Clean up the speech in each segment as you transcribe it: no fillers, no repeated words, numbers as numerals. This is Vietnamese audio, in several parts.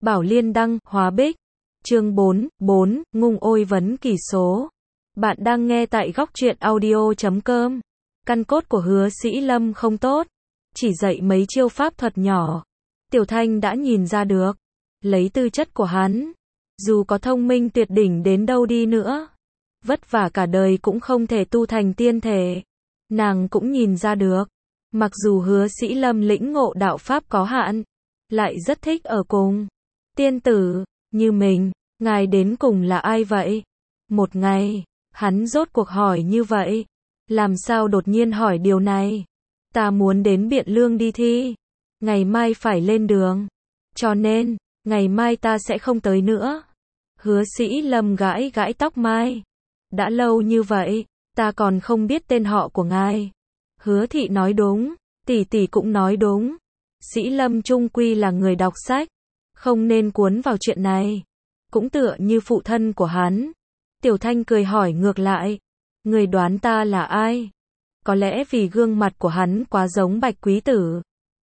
Bảo Liên đăng, Hóa Bích. Chương 4, ngung ôi vấn kỳ số. Bạn đang nghe tại góc truyện audio.com. Căn cốt của Hứa Sĩ Lâm không tốt, chỉ dạy mấy chiêu pháp thuật nhỏ. Tiểu Thanh đã nhìn ra được, lấy tư chất của hắn, dù có thông minh tuyệt đỉnh đến đâu đi nữa, vất vả cả đời cũng không thể tu thành tiên thể. Nàng cũng nhìn ra được, mặc dù Hứa Sĩ Lâm lĩnh ngộ đạo pháp có hạn, lại rất thích ở cùng tiên tử như mình. Ngài đến cùng là ai vậy? Một ngày, hắn rốt cuộc hỏi như vậy. Làm sao đột nhiên hỏi điều này? Ta muốn đến Biện Lương đi thi. Ngày mai phải lên đường. Cho nên, ngày mai ta sẽ không tới nữa. Hứa Sĩ Lâm gãi gãi tóc mai. Đã lâu như vậy, ta còn không biết tên họ của ngài. Hứa thị nói đúng, tỷ tỷ cũng nói đúng. Sĩ Lâm chung quy là người đọc sách, không nên cuốn vào chuyện này. Cũng tựa như phụ thân của hắn. Tiểu Thanh cười hỏi ngược lại, người đoán ta là ai? Có lẽ vì gương mặt của hắn quá giống Bạch Quý Tử,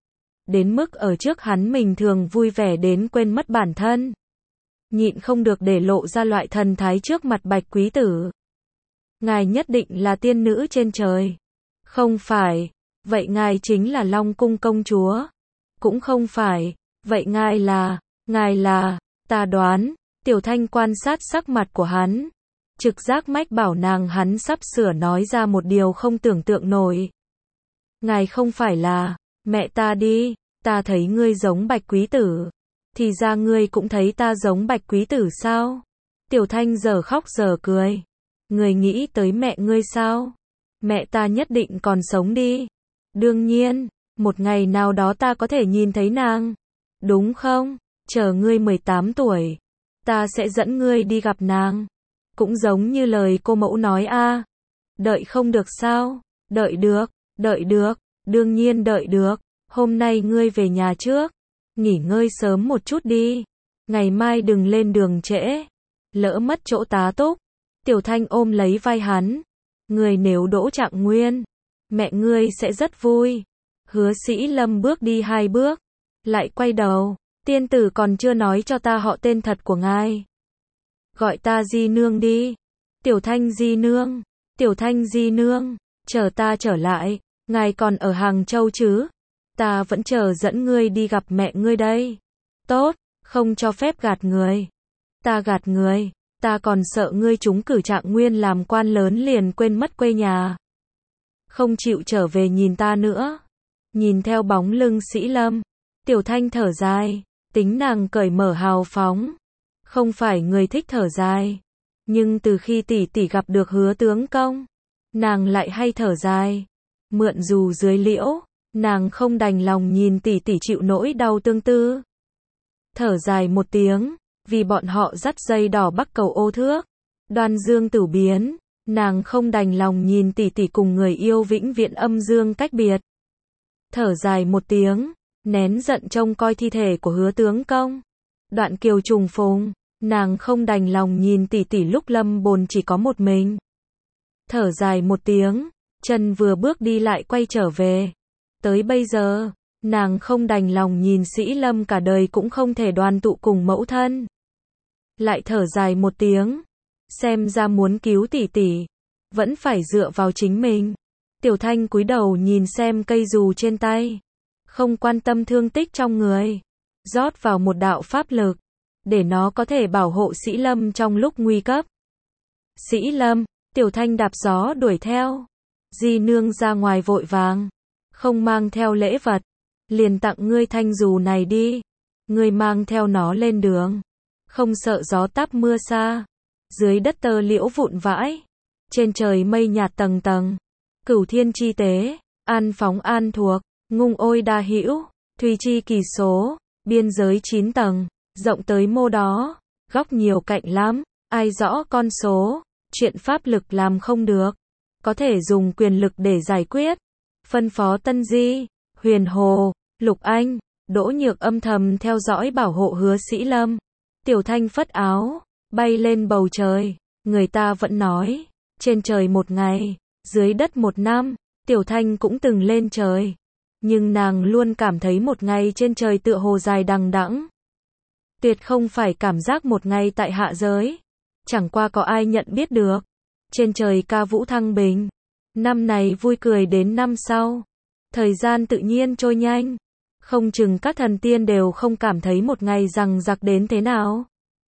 đến mức ở trước hắn mình thường vui vẻ đến quên mất bản thân, nhịn không được để lộ ra loại thần thái trước mặt Bạch Quý Tử. Ngài nhất định là tiên nữ trên trời. Không phải. Vậy ngài chính là Long Cung công chúa. Cũng không phải. Vậy ngài là, ta đoán. Tiểu Thanh quan sát sắc mặt của hắn, trực giác mách bảo nàng hắn sắp sửa nói ra một điều không tưởng tượng nổi. Ngài không phải là mẹ ta đi, ta thấy ngươi giống Bạch Quý Tử. Thì ra ngươi cũng thấy ta giống Bạch Quý Tử sao? Tiểu Thanh giờ khóc giờ cười. Ngươi nghĩ tới mẹ ngươi sao? Mẹ ta nhất định còn sống đi. Đương nhiên, một ngày nào đó ta có thể nhìn thấy nàng. Đúng không? Chờ ngươi 18 tuổi. Ta sẽ dẫn ngươi đi gặp nàng. Cũng giống như lời cô mẫu nói a. Đợi không được sao? Đợi được, đương nhiên đợi được. Hôm nay ngươi về nhà trước, nghỉ ngơi sớm một chút đi. Ngày mai đừng lên đường trễ, lỡ mất chỗ tá túc. Tiểu Thanh ôm lấy vai hắn. Ngươi nếu đỗ Trạng Nguyên, mẹ ngươi sẽ rất vui. Hứa Sĩ Lâm bước đi 2 bước, lại quay đầu. Tiên tử còn chưa nói cho ta họ tên thật của ngài. Gọi ta Di Nương đi. Tiểu Thanh Di Nương, chờ ta trở lại. Ngài còn ở Hàng Châu chứ? Ta vẫn chờ dẫn ngươi đi gặp mẹ ngươi đây. Tốt, không cho phép gạt người. Ta gạt người, ta còn sợ ngươi trúng cử Trạng Nguyên làm quan lớn liền quên mất quê nhà. Không chịu trở về nhìn ta nữa. Nhìn theo bóng lưng Sĩ Lâm, Tiểu Thanh thở dài. Tính nàng cởi mở hào phóng, không phải người thích thở dài, nhưng từ khi tỷ tỷ gặp được Hứa tướng công, nàng lại hay thở dài. Mượn dù dưới liễu, nàng không đành lòng nhìn tỷ tỷ chịu nỗi đau tương tư. Thở dài một tiếng, vì bọn họ dắt dây đỏ Bắc Cầu Ô Thước, Đoan Dương tử biến, nàng không đành lòng nhìn tỷ tỷ cùng người yêu vĩnh viễn âm dương cách biệt. Thở dài một tiếng, nén giận trông coi thi thể của Hứa tướng công. Đoạn kiều trùng phùng, nàng không đành lòng nhìn tỷ tỷ lúc lâm bồn chỉ có một mình. Thở dài một tiếng, chân vừa bước đi lại quay trở về. Tới bây giờ, nàng không đành lòng nhìn Sĩ Lâm cả đời cũng không thể đoàn tụ cùng mẫu thân. Lại thở dài một tiếng, xem ra muốn cứu tỷ tỷ, vẫn phải dựa vào chính mình. Tiểu Thanh cúi đầu nhìn xem cây dù trên tay, không quan tâm thương tích trong người, rót vào một đạo pháp lực, để nó có thể bảo hộ Sĩ Lâm trong lúc nguy cấp. Sĩ Lâm, Tiểu Thanh đạp gió đuổi theo. Di Nương ra ngoài vội vàng, không mang theo lễ vật, liền tặng ngươi thanh dù này đi. Ngươi mang theo nó lên đường, không sợ gió táp mưa xa. Dưới đất tơ liễu vụn vãi, trên trời mây nhạt tầng tầng. Cửu thiên chi tế, an phóng an thuộc. Ngung ôi đa hữu, thùy chi kỳ số. Biên giới 9 tầng, rộng tới mô đó, góc nhiều cạnh lắm. Ai rõ con số, chuyện pháp lực làm không được, có thể dùng quyền lực để giải quyết. Phân phó Tân Di, Huyền Hồ, Lục Anh, Đỗ Nhược âm thầm theo dõi bảo hộ Hứa Sĩ Lâm. Tiểu Thanh phất áo, bay lên bầu trời. Người ta vẫn nói, trên trời một ngày, dưới đất một năm. Tiểu Thanh cũng từng lên trời, nhưng nàng luôn cảm thấy một ngày trên trời tựa hồ dài đằng đẵng. Tuyệt không phải cảm giác một ngày tại hạ giới. Chẳng qua có ai nhận biết được. Trên trời ca vũ thăng bình. Năm này vui cười đến năm sau. Thời gian tự nhiên trôi nhanh. Không chừng các thần tiên đều không cảm thấy một ngày rằng giặc đến thế nào.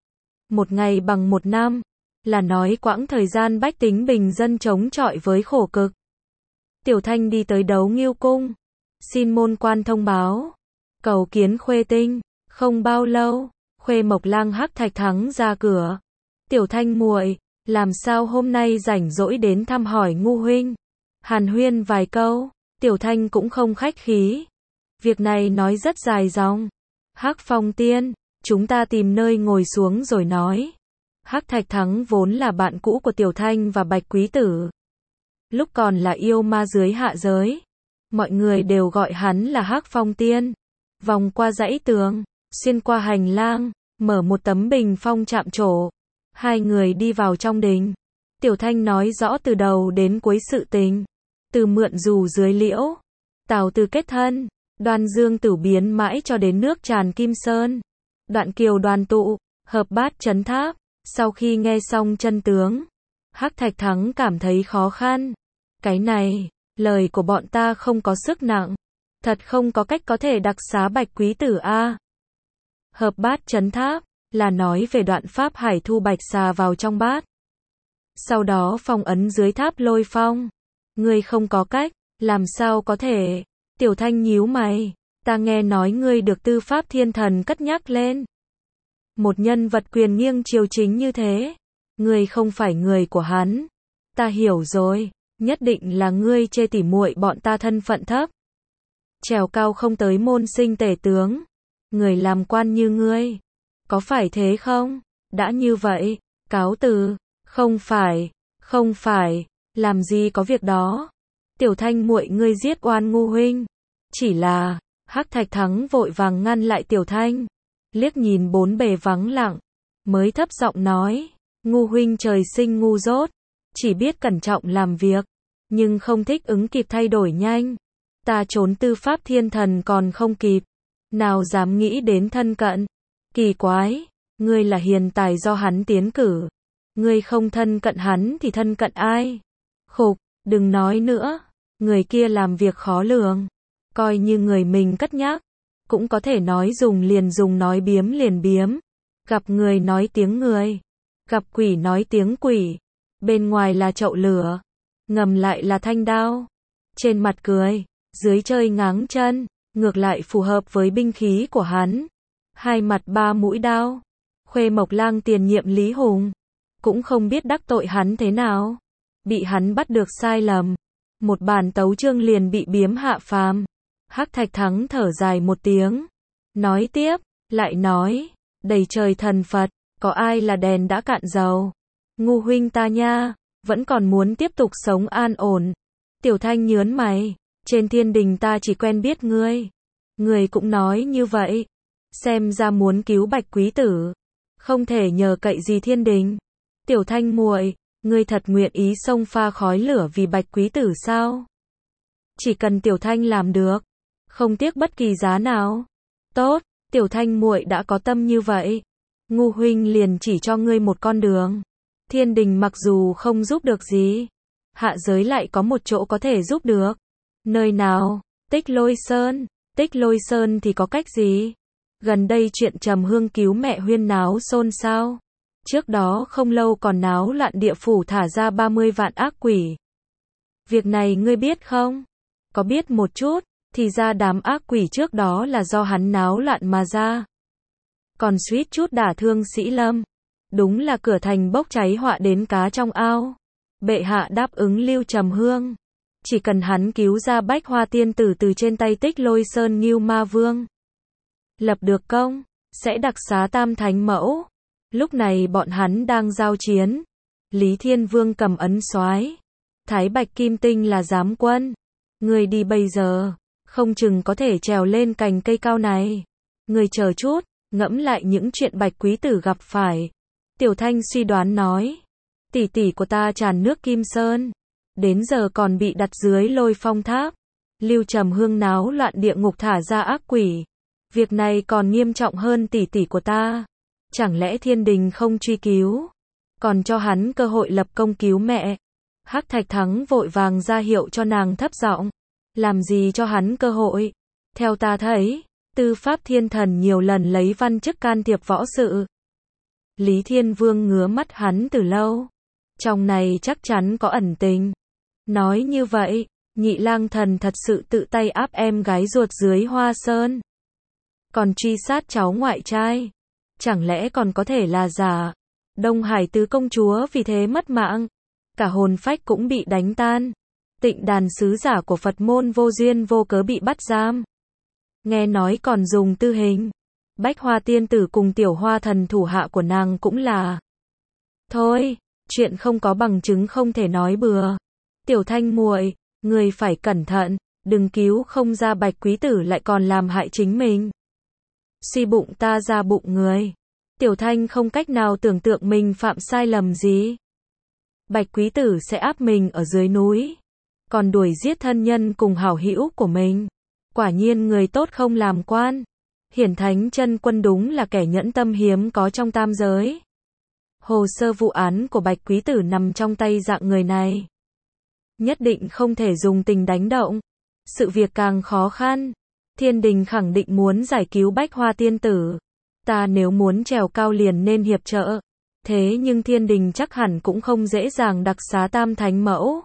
Một ngày bằng một năm, là nói quãng thời gian bách tính bình dân chống chọi với khổ cực. Tiểu Thanh đi tới Đấu Ngưu Cung. Xin môn quan thông báo. Cầu kiến Khuê Tinh. Không bao lâu, Khuê Mộc Lang Hắc Thạch Thắng ra cửa. Tiểu Thanh muội, làm sao hôm nay rảnh rỗi đến thăm hỏi Ngu huynh? Hàn huyên vài câu, Tiểu Thanh cũng không khách khí. Việc này nói rất dài dòng. Hắc Phong Tiên, chúng ta tìm nơi ngồi xuống rồi nói. Hắc Thạch Thắng vốn là bạn cũ của Tiểu Thanh và Bạch Quý Tử. Lúc còn là yêu ma dưới hạ giới, mọi người đều gọi hắn là Hắc Phong Tiên. Vòng qua dãy tường, xuyên qua hành lang, mở một tấm bình phong chạm trổ. Hai người đi vào trong đình. Tiểu Thanh nói rõ từ đầu đến cuối sự tình. Từ mượn dù dưới liễu, Tào Từ kết thân, Đoan Dương tử biến mãi cho đến nước tràn Kim Sơn. Đoạn kiều đoàn tụ, hợp bát chấn tháp. Sau khi nghe xong chân tướng, Hắc Thạch Thắng cảm thấy khó khăn. Cái này, lời của bọn ta không có sức nặng. Thật không có cách có thể đặc xá Bạch Quý Tử a. Hợp bát chấn tháp, là nói về đoạn pháp hải thu bạch xà vào trong bát. Sau đó phong ấn dưới tháp lôi phong. Ngươi không có cách, làm sao có thể? Tiểu Thanh nhíu mày, ta nghe nói ngươi được Tư Pháp Thiên Thần cất nhắc lên. Một nhân vật quyền nghiêng triều chính như thế, ngươi không phải người của hắn. Ta hiểu rồi, nhất định là ngươi chê tỉ muội bọn ta thân phận thấp. Trèo cao không tới môn sinh tể tướng. Người làm quan như ngươi, có phải thế không? Đã như vậy, cáo từ. Không phải, làm gì có việc đó. Tiểu Thanh muội ngươi giết oan Ngu huynh. Chỉ là, Hắc Thạch Thắng vội vàng ngăn lại Tiểu Thanh. Liếc nhìn bốn bề vắng lặng, mới thấp giọng nói, Ngu huynh trời sinh ngu dốt, chỉ biết cẩn trọng làm việc, nhưng không thích ứng kịp thay đổi nhanh. Ta trốn Tư Pháp Thiên Thần còn không kịp, nào dám nghĩ đến thân cận. Kỳ quái, ngươi là hiền tài do hắn tiến cử. Ngươi không thân cận hắn thì thân cận ai? Khục, đừng nói nữa, người kia làm việc khó lường. Coi như người mình cất nhắc, cũng có thể nói dùng liền dùng, nói biếm liền biếm. Gặp người nói tiếng người, gặp quỷ nói tiếng quỷ. Bên ngoài là chậu lửa, ngầm lại là thanh đao. Trên mặt cười, dưới chơi ngáng chân, ngược lại phù hợp với binh khí của hắn. Hai mặt ba mũi đao. Khuê Mộc Lang tiền nhiệm Lý Hùng, cũng không biết đắc tội hắn thế nào. Bị hắn bắt được sai lầm, một bản tấu chương liền bị biếm hạ phàm. Hắc Thạch Thắng thở dài một tiếng, nói tiếp, lại nói, đầy trời thần Phật, có ai là đèn đã cạn dầu. Ngu huynh ta nha, vẫn còn muốn tiếp tục sống an ổn. Tiểu Thanh nhớn mày, trên thiên đình ta chỉ quen biết ngươi. Ngươi cũng nói như vậy, xem ra muốn cứu Bạch Quý Tử, không thể nhờ cậy gì thiên đình. Tiểu Thanh muội, ngươi thật nguyện ý xông pha khói lửa vì Bạch Quý Tử sao? Chỉ cần Tiểu Thanh làm được, không tiếc bất kỳ giá nào. Tốt, Tiểu Thanh muội đã có tâm như vậy, Ngu huynh liền chỉ cho ngươi một con đường. Thiên đình mặc dù không giúp được gì, hạ giới lại có một chỗ có thể giúp được. Nơi nào? Tích Lôi Sơn. Tích Lôi Sơn thì có cách gì? Gần đây chuyện Trầm Hương cứu mẹ huyên náo xôn xao. Trước đó không lâu còn náo loạn địa phủ thả ra 30 vạn ác quỷ. Việc này ngươi biết không? Có biết một chút, thì ra đám ác quỷ trước đó là do hắn náo loạn mà ra. Còn suýt chút đả thương Sĩ Lâm. Đúng là cửa thành bốc cháy họa đến cá trong ao. Bệ hạ đáp ứng lưu Trầm Hương. Chỉ cần hắn cứu ra Bách Hoa Tiên Tử từ trên tay Tích Lôi Sơn Ngưu Ma Vương, lập được công, sẽ đặc xá Tam Thánh Mẫu. Lúc này bọn hắn đang giao chiến. Lý Thiên Vương cầm ấn soái, Thái Bạch Kim Tinh là giám quân. Người đi bây giờ, không chừng có thể trèo lên cành cây cao này. Người chờ chút, ngẫm lại những chuyện Bạch Quý Tử gặp phải. Tiểu Thanh suy đoán nói, tỷ tỷ của ta tràn nước Kim Sơn, đến giờ còn bị đặt dưới Lôi Phong Tháp. Lưu Trầm Hương náo loạn địa ngục thả ra ác quỷ, Việc này còn nghiêm trọng hơn tỷ tỷ của ta. Chẳng lẽ thiên đình không truy cứu, còn cho hắn cơ hội lập công cứu mẹ? Hắc Thạch Thắng vội vàng ra hiệu cho nàng thấp giọng. Làm gì cho hắn cơ hội? Theo ta thấy, Tư Pháp Thiên Thần nhiều lần lấy văn chức can thiệp võ sự. Lý Thiên Vương ngứa mắt hắn từ lâu. Trong này chắc chắn có ẩn tình. Nói như vậy, Nhị Lang Thần thật sự tự tay áp em gái ruột dưới Hoa Sơn. Còn truy sát cháu ngoại trai. Chẳng lẽ còn có thể là giả? Đông Hải tứ công chúa vì thế mất mạng. Cả hồn phách cũng bị đánh tan. Tịnh Đàn sứ giả của Phật môn vô duyên vô cớ bị bắt giam. Nghe nói còn dùng tư hình. Bách Hoa tiên tử cùng Tiểu Hoa thần thủ hạ của nàng cũng là. Thôi, chuyện không có bằng chứng không thể nói bừa. Tiểu Thanh muội, người phải cẩn thận, đừng cứu không ra Bạch quý tử lại còn làm hại chính mình. Suy bụng ta ra bụng người. Tiểu Thanh không cách nào tưởng tượng mình phạm sai lầm gì. Bạch quý tử sẽ áp mình ở dưới núi, còn đuổi giết thân nhân cùng hảo hữu của mình. Quả nhiên người tốt không làm quan. Hiển Thánh Chân Quân đúng là kẻ nhẫn tâm hiếm có trong tam giới. Hồ sơ vụ án của Bạch quý tử nằm trong tay dạng người này. Nhất định không thể dùng tình đánh động. Sự việc càng khó khăn. Thiên đình khẳng định muốn giải cứu Bách Hoa tiên tử. Ta nếu muốn trèo cao liền nên hiệp trợ. Thế nhưng thiên đình chắc hẳn cũng không dễ dàng đặc xá tam thánh mẫu.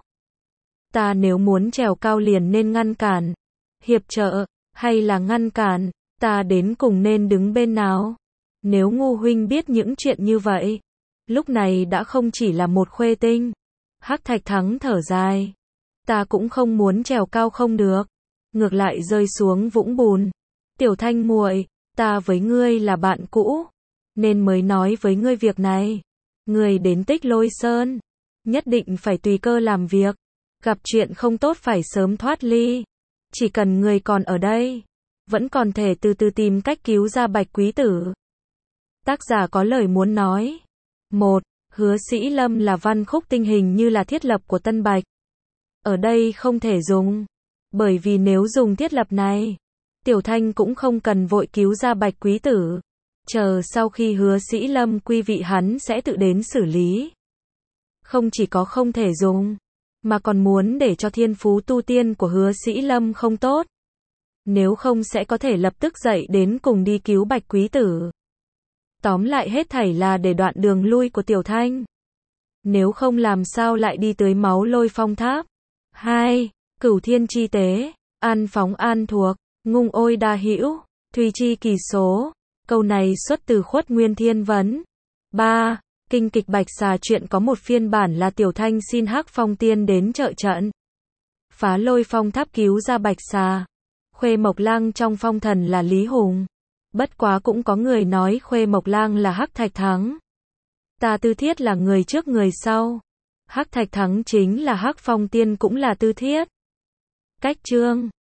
Ta nếu muốn trèo cao liền nên ngăn cản. Hiệp trợ, hay là ngăn cản, ta đến cùng nên đứng bên nào? Nếu Ngô huynh biết những chuyện như vậy, lúc này đã không chỉ là một khuê tinh. Hắc Thạch Thắng thở dài. Ta cũng không muốn trèo cao không được. Ngược lại rơi xuống vũng bùn. Tiểu Thanh muội, ta với ngươi là bạn cũ, nên mới nói với ngươi việc này. Ngươi đến Tích Lôi Sơn, nhất định phải tùy cơ làm việc. Gặp chuyện không tốt phải sớm thoát ly. Chỉ cần ngươi còn ở đây, vẫn còn thể từ từ tìm cách cứu ra Bạch quý tử. Tác giả có lời muốn nói. 1. Hứa Sĩ Lâm là văn khúc tinh hình như là thiết lập của Tân Bạch. Ở đây không thể dùng. Bởi vì nếu dùng thiết lập này, Tiểu Thanh cũng không cần vội cứu ra Bạch quý tử. Chờ sau khi Hứa Sĩ Lâm quy vị hắn sẽ tự đến xử lý. Không chỉ có không thể dùng, mà còn muốn để cho thiên phú tu tiên của Hứa Sĩ Lâm không tốt. Nếu không sẽ có thể lập tức dậy đến cùng đi cứu Bạch quý tử. Tóm lại hết thảy là để đoạn đường lui của Tiểu Thanh. Nếu không làm sao lại đi tới Máu Lôi Phong Tháp. 2. Cửu Thiên chi tế, an phóng an thuộc, ngung ôi đa hữu, thùy chi kỳ số. Câu này xuất từ Khuất Nguyên Thiên Vấn. 3. Kinh kịch Bạch Xà chuyện có một phiên bản là Tiểu Thanh xin Hắc Phong Tiên đến trợ trận. Phá Lôi Phong Tháp cứu ra Bạch Xà. Khuê Mộc Lang trong phong thần là Lý Hùng. Bất quá cũng có người nói Khuê Mộc Lang là Hắc Thạch Thắng. Ta Tư Thiết là người trước người sau. Hắc Thạch Thắng chính là Hắc Phong Tiên cũng là Tư Thiết. Cách chương